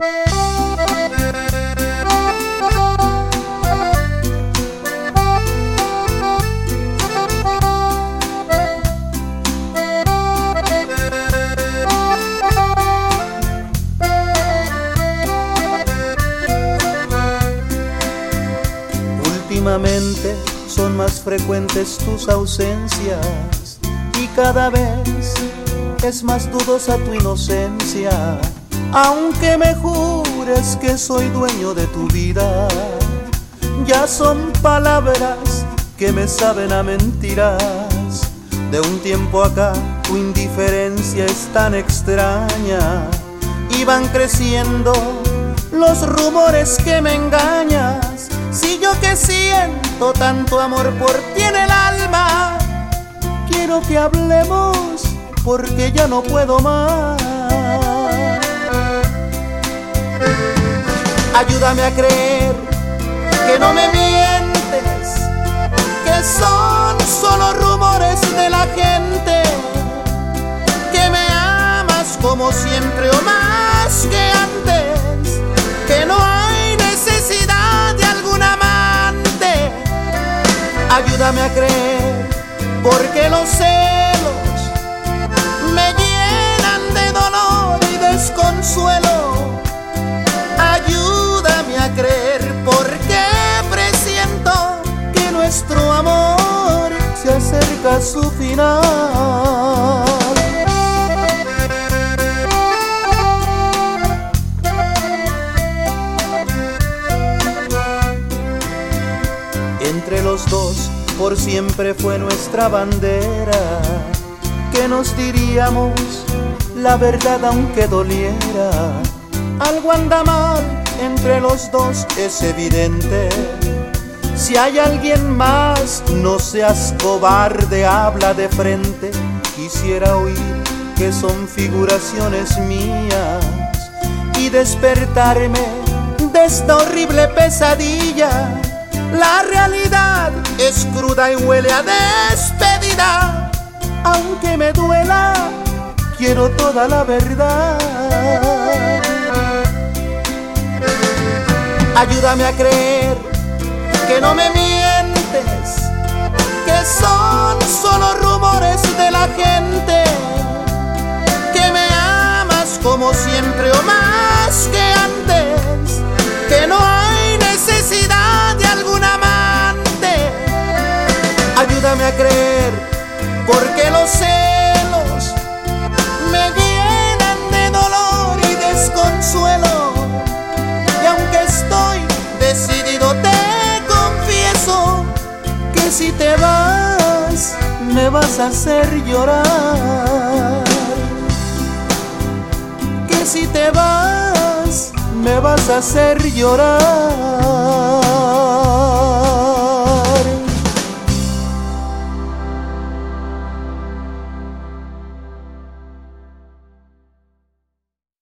Últimamente son más frecuentes tus ausencias y cada vez es más dudosa tu inocencia. Aunque me jures que soy dueño de tu vida, ya son palabras que me saben a mentiras. De un tiempo acá tu indiferencia es tan extraña y van creciendo los rumores que me engañas. Si yo que siento tanto amor por ti en el alma, quiero que hablemos porque ya no puedo más. Ayúdame a creer que no me mientes, que son solo rumores de la gente, que me amas como siempre o más que antes, que no hay necesidad de algún amante. Ayúdame a creer, porque los celos me llenan de dolor y desconsuelo. Ayúdame a creer, porque presiento que nuestro amor se acerca a su final. Entre los dos por siempre fue nuestra bandera, que nos diríamos la verdad aunque doliera. Algo anda mal entre los dos, es evidente. Si hay alguien más, no seas cobarde, habla de frente. Quisiera oír que son figuraciones mías y despertarme de esta horrible pesadilla. La realidad es cruda y huele a despedida. Aunque me duela, quiero toda la verdad. Ayúdame a creer que no me mientes, que son solo rumores de la gente, que me amas como siempre o más que antes, que no hay necesidad de algún amante. Ayúdame a creer, porque los celos me llenan de dolor y desconsuelo. Y aunque estoy decidido, te confieso que si te vas, me vas a hacer llorar. Que si te vas, me vas a hacer llorar.